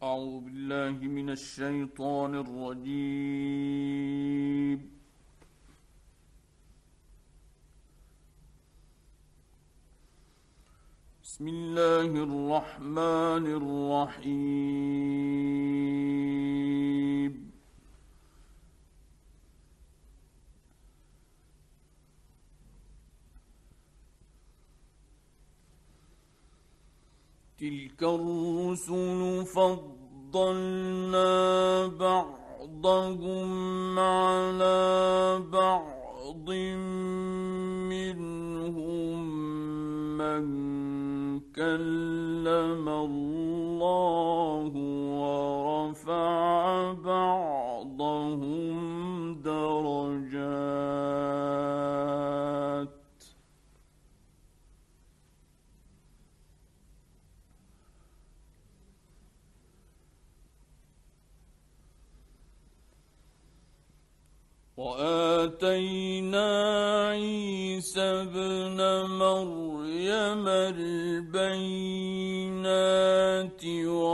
أعوذ بالله من الشيطان الرجيم. بسم الله الرحمن الرحيم. تلك الرسل فضلنا بعضهم على بعض، منهم من كلم الله ورفع بعضهم درجات. وآتينا عيسى ابن مريم البينات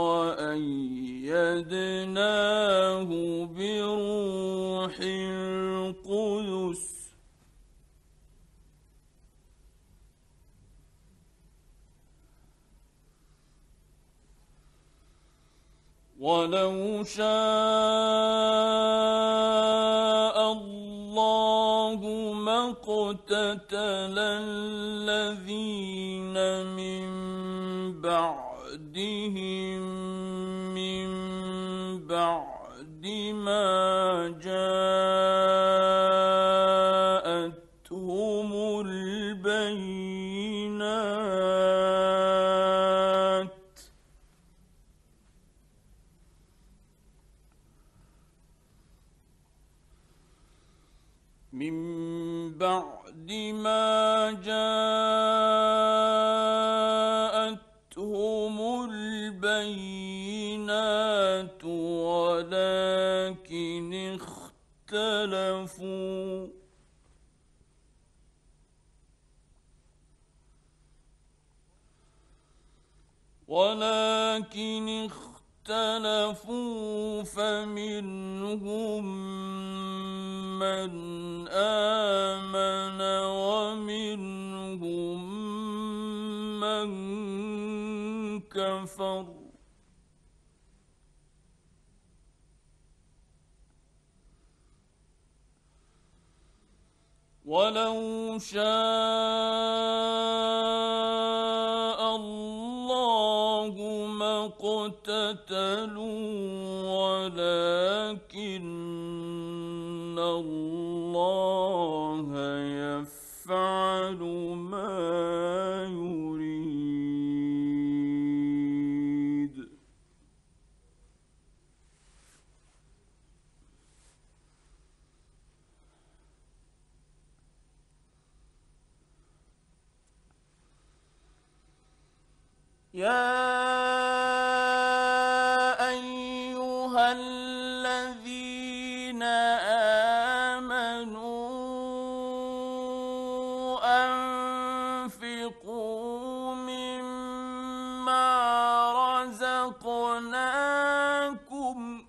وأيدناه بروح القدس، ولو شاء الله ما اقتتل الذين من بعدهم من بعد ما جاءتهم البينات، من بعد ما جاءتهم البينات، ولكن اختلفوا فمنهم من آمن ومنهم من كفر. ولو شاء الله ما اقتتلوا ولكن الله يفعل ما يريد. يا أيها الذين آمنوا أنفقوا مما رزقناكم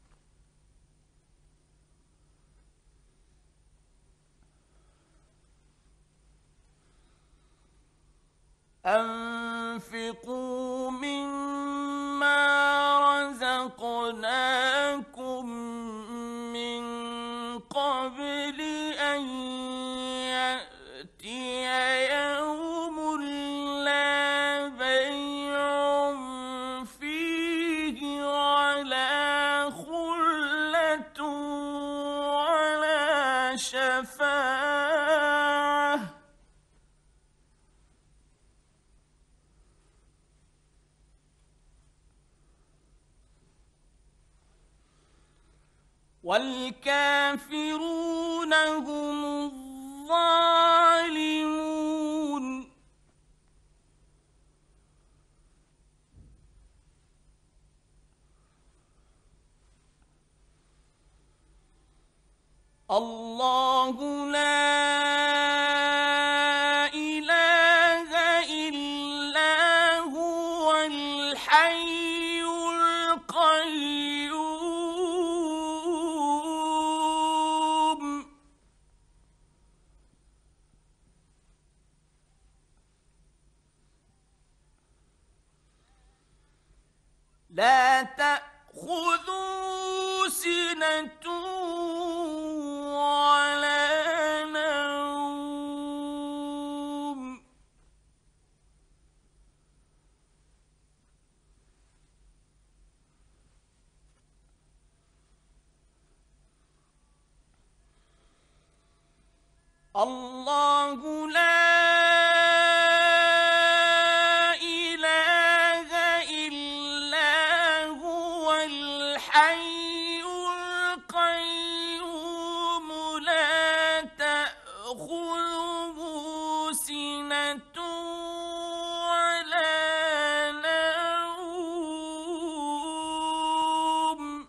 من قبل أن يأتي يوم لا بيع فيه ولا خلة ولا شفاعة، والكافرون هم الظالمون. الله لا إله إلا هو الحي القيوم لا تأخذه سنة ولا نوم. الله لا إله إلا هو الحي القيوم لا تأخذه سنة ولا نوم.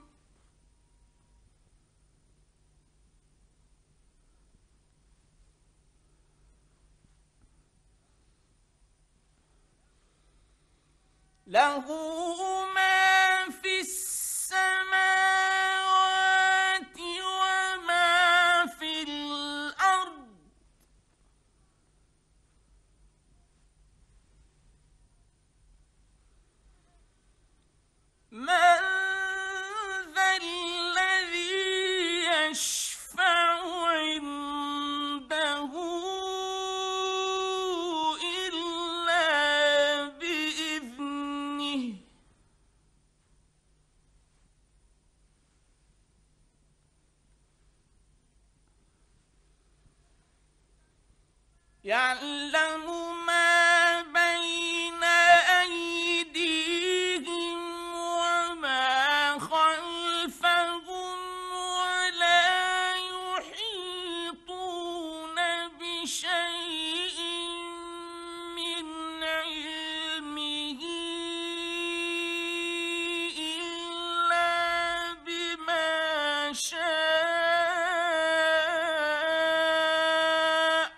له ما في السماوات وما في الأرض. من ذا الذي يشفع عنده إلا بإذنه. يعلم ما بين أيديهم وما خلفهم ولا يحيطون بشيء من علمه إلا بما شاء.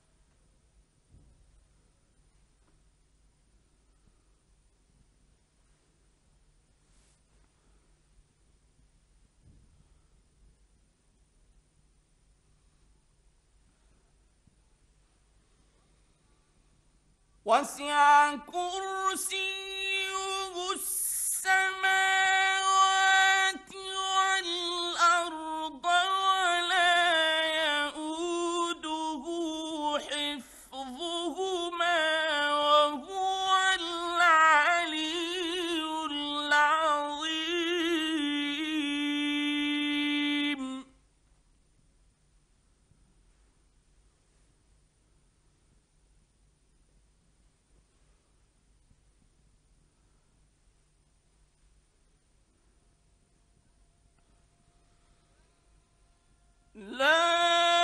وسع كرسيه السماوات والأرض ولا يئوده حفظهما وهو العلي العظيم. لا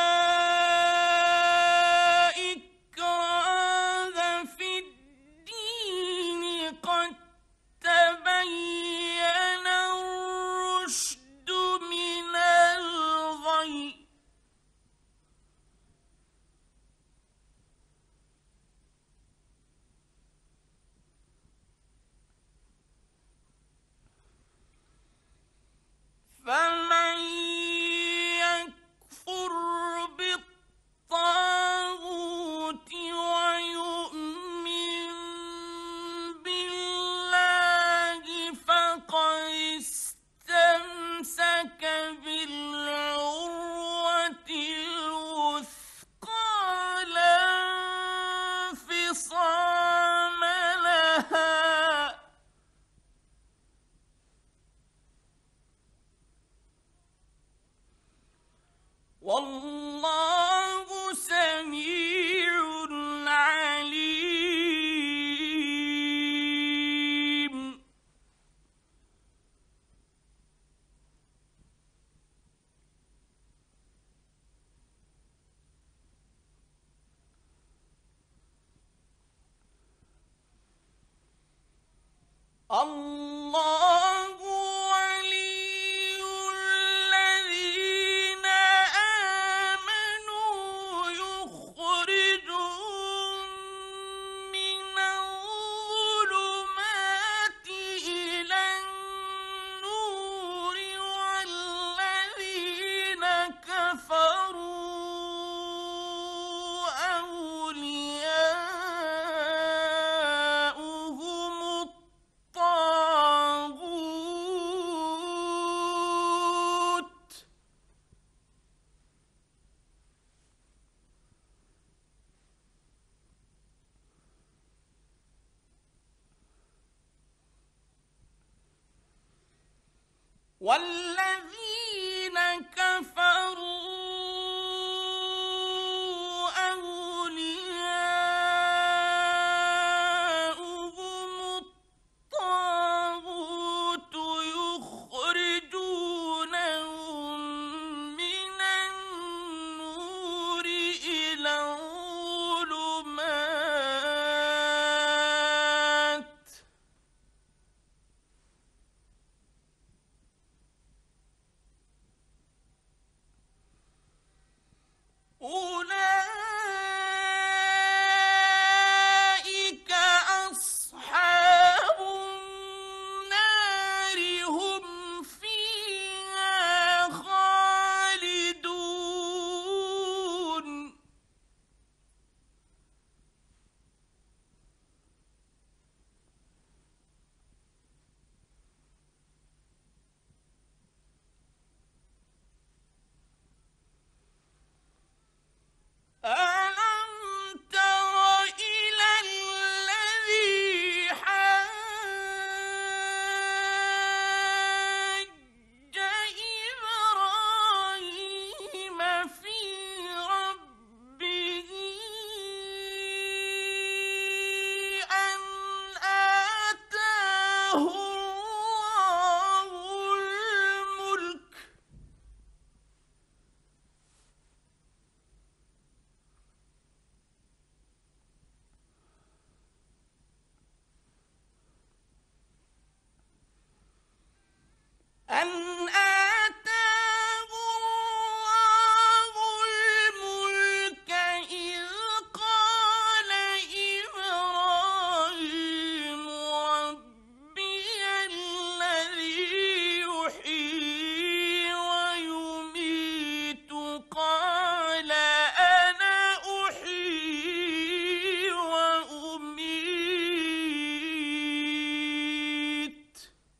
إكراه في الدين قد تبين الرشد من الغي. فمن يكفر بالطاغوت ويؤمن بالله فقد استمسك بالعروة الوثقى لا انفصام لها. والله سميع عليم. الله ولي الذين آمنوا يخرجهم من الظلمات إلى النور والذين كفروا أولياؤهم الطاغوت والذين كفروا أولياؤهم الطاغوت يخرجونهم من النور إلى الظلمات أولئك أصحاب النار هم فيها خالدون ألم تر إلى الذي حاج إبراهيم في ربه أن آتاه الله الملك أن آتاه الله الملك إذ قال إبراهيم ربي الذي يحيي ويميت قال أنا أحيي وأميت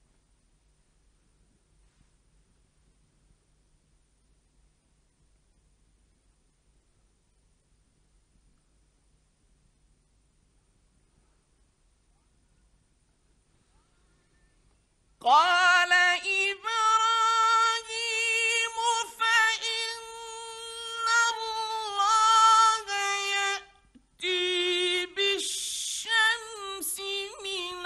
قال إبراهيم فإن الله يأتي بالشمس من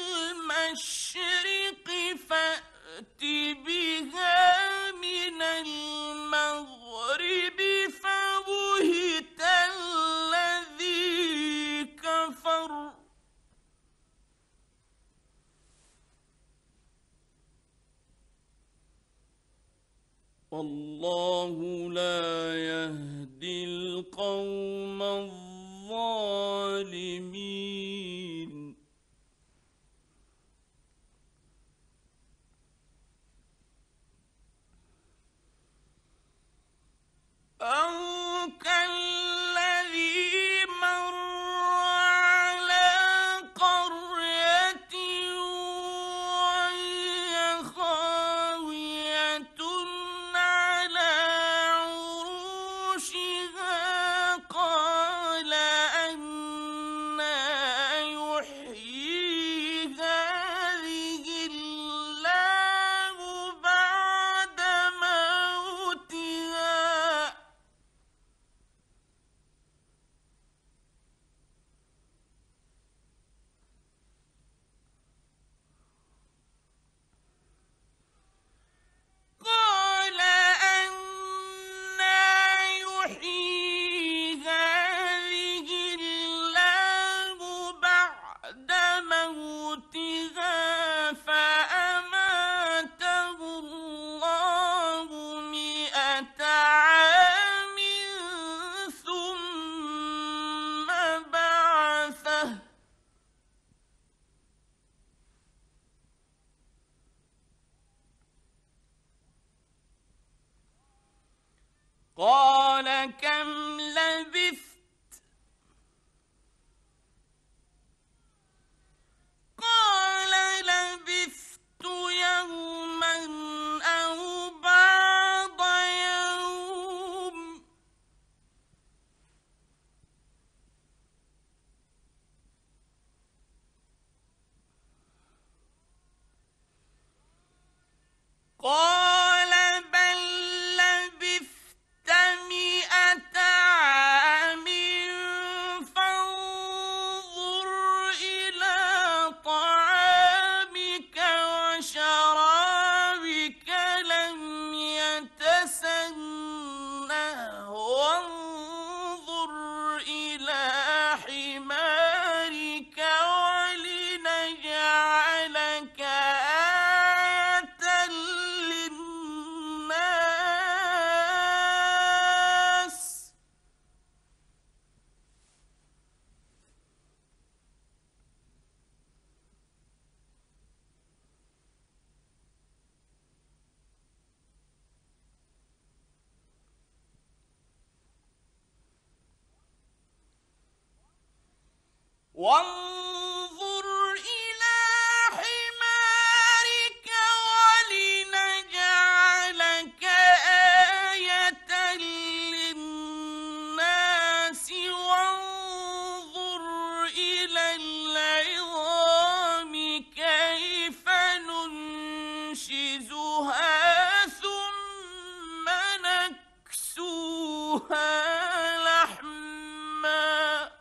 المشرق فأت بها من المغرب فبهت الذي كفر والله لا يهدي القوم الظالمين أو كالذي مر على قرية وهي خاوية على عروشها قال أنى يحيي هذه الله بعد موتها قال أنى يحيي هذه الله بعد موتها فأماته الله 100 عام ثم بعثه قال كم لبثت قال لبثت يوما أو بعض يوم وانظر إلى حمارك ولنجعلك آية للناس وانظر إلى العظام كيف ننشزها ثم نكسوها لحما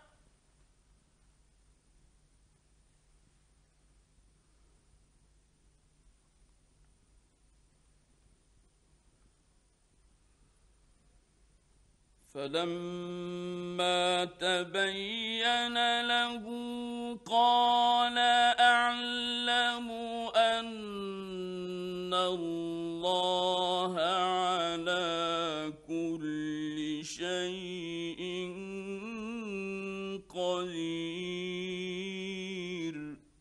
فلما تبين له قال أعلم أن الله على كل شيء قدير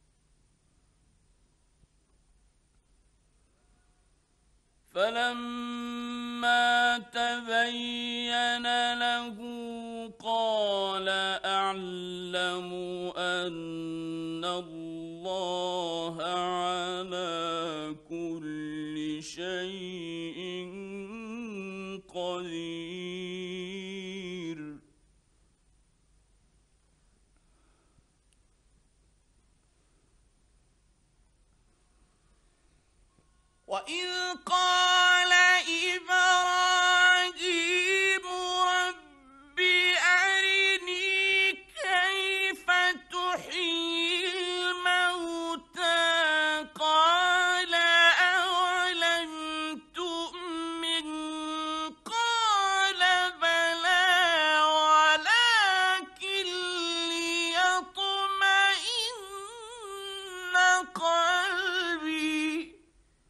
فلما تبين له قال أعلم أن الله على كل شيء قدير وإذ قال إبراهيم رب أرني كيف تحيي الموتى قال أولم تؤمن قال بلى ولكن ليطمئن قلبي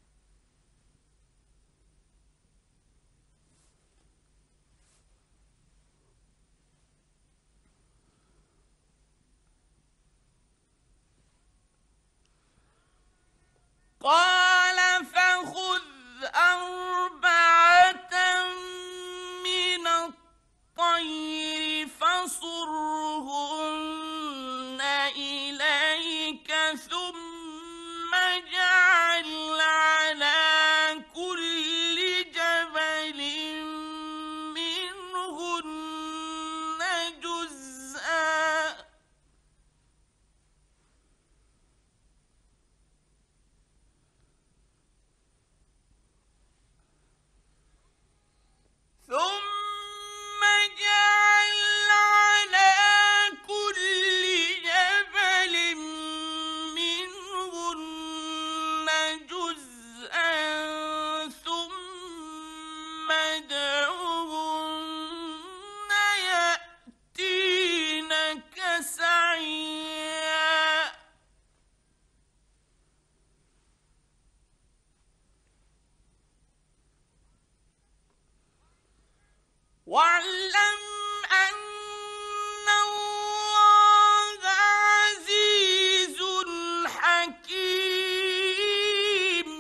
قال فخذ أربعة من الطير فصرهن إليك ثم اجعل على كل جبل منهن جزءا ثم اجعل على كل جبل منهن جزءا ثم ادعهن يأتينك سعيا واعلم أن الله عزيز حكيم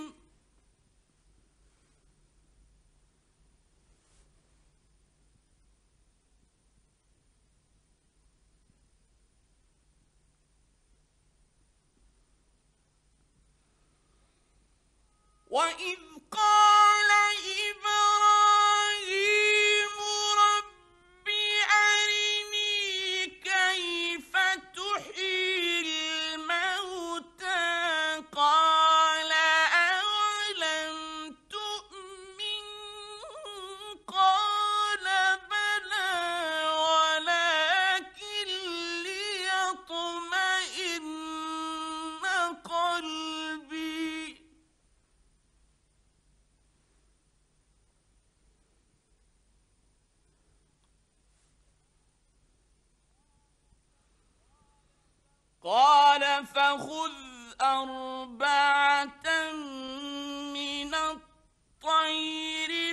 وإذ قال إبراهيم رب أرني كيف تحيي الموتى قال أولم تؤمن قال بلى ولكن ليطمئن قلبي قال فخذ أربعة من الطير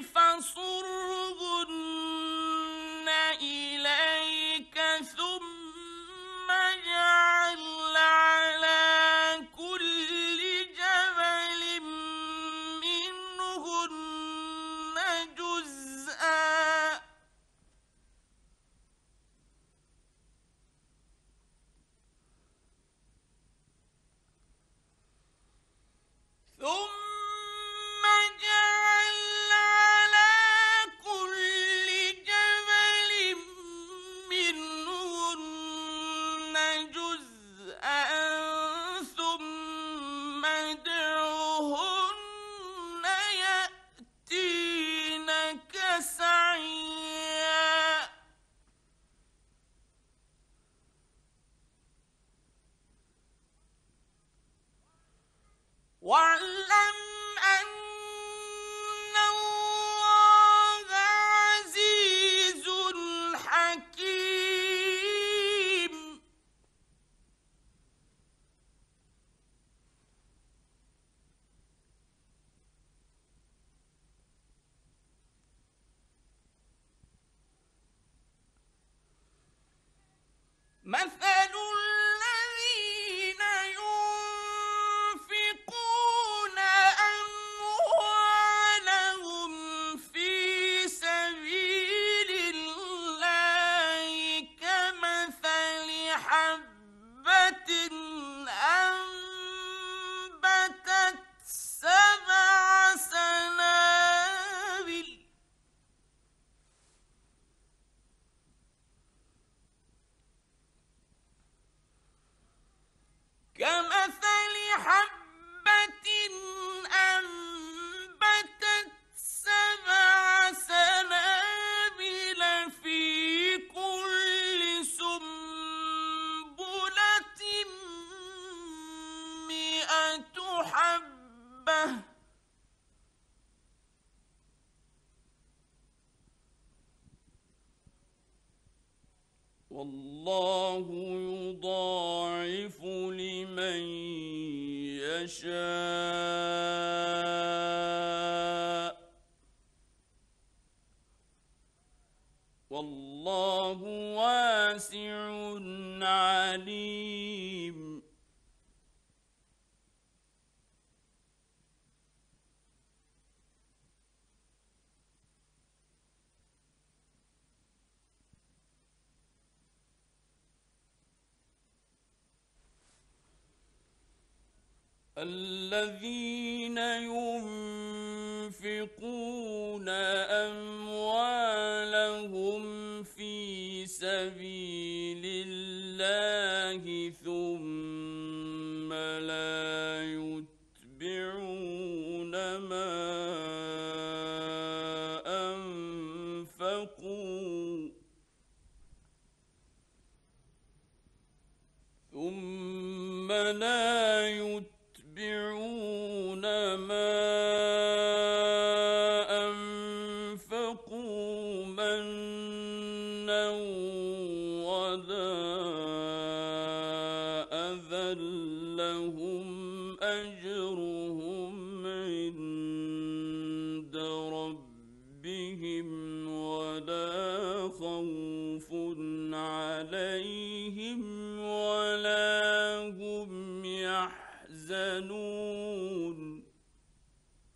فصرهن إليك ثم اجعل على كل جبل منهن جزءا ثم والله يضاعف لمن يشاء والله واسع عليم. الذين ينفقون أموالهم في سبيل الله ثم لا يتبعون ما أنفقوا ثم لا يتبعون ما أنفقوا منا ولا أذى لهم أجرهم عند ربهم ولا خوف عليهم ولا هم يحزنون.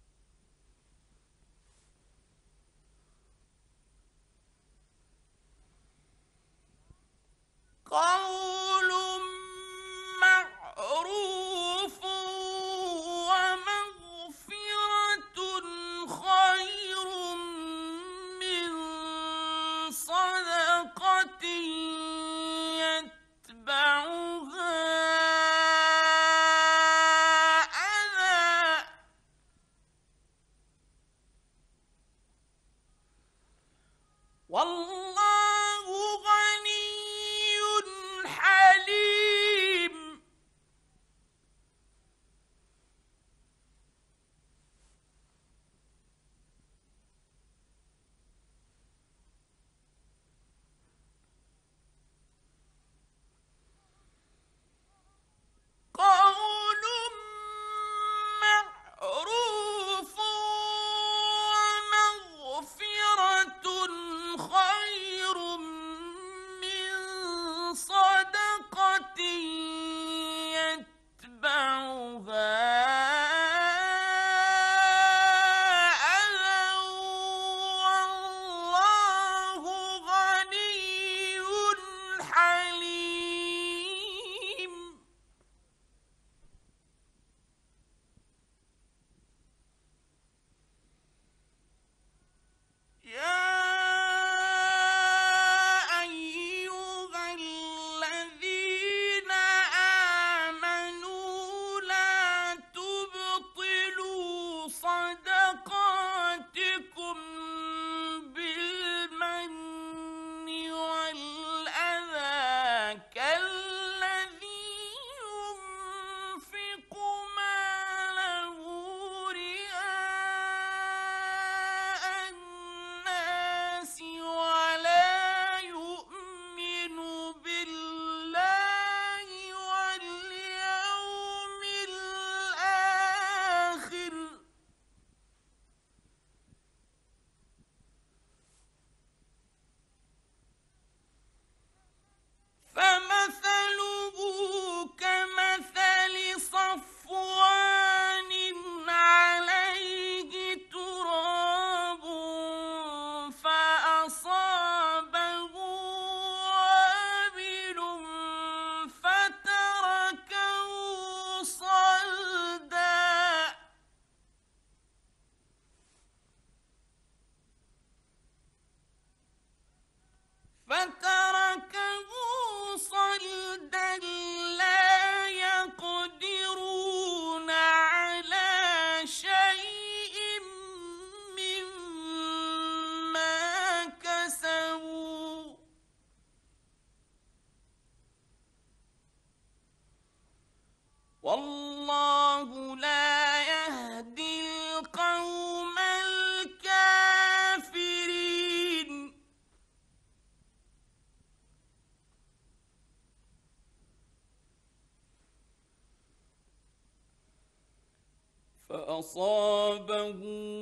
فأصابه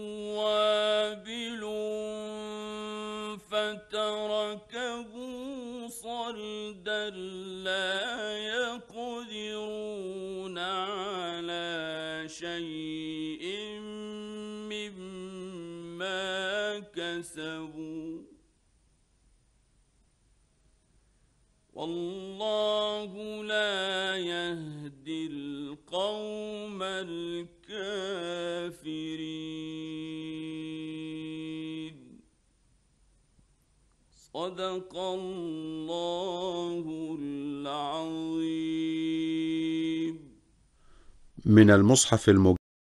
وابل فتركه صلدا لا يقدرون على شيء مما كسبوا والله لا يهدي القوم الكافرين. صدق الله العظيم. من المصحف المجلد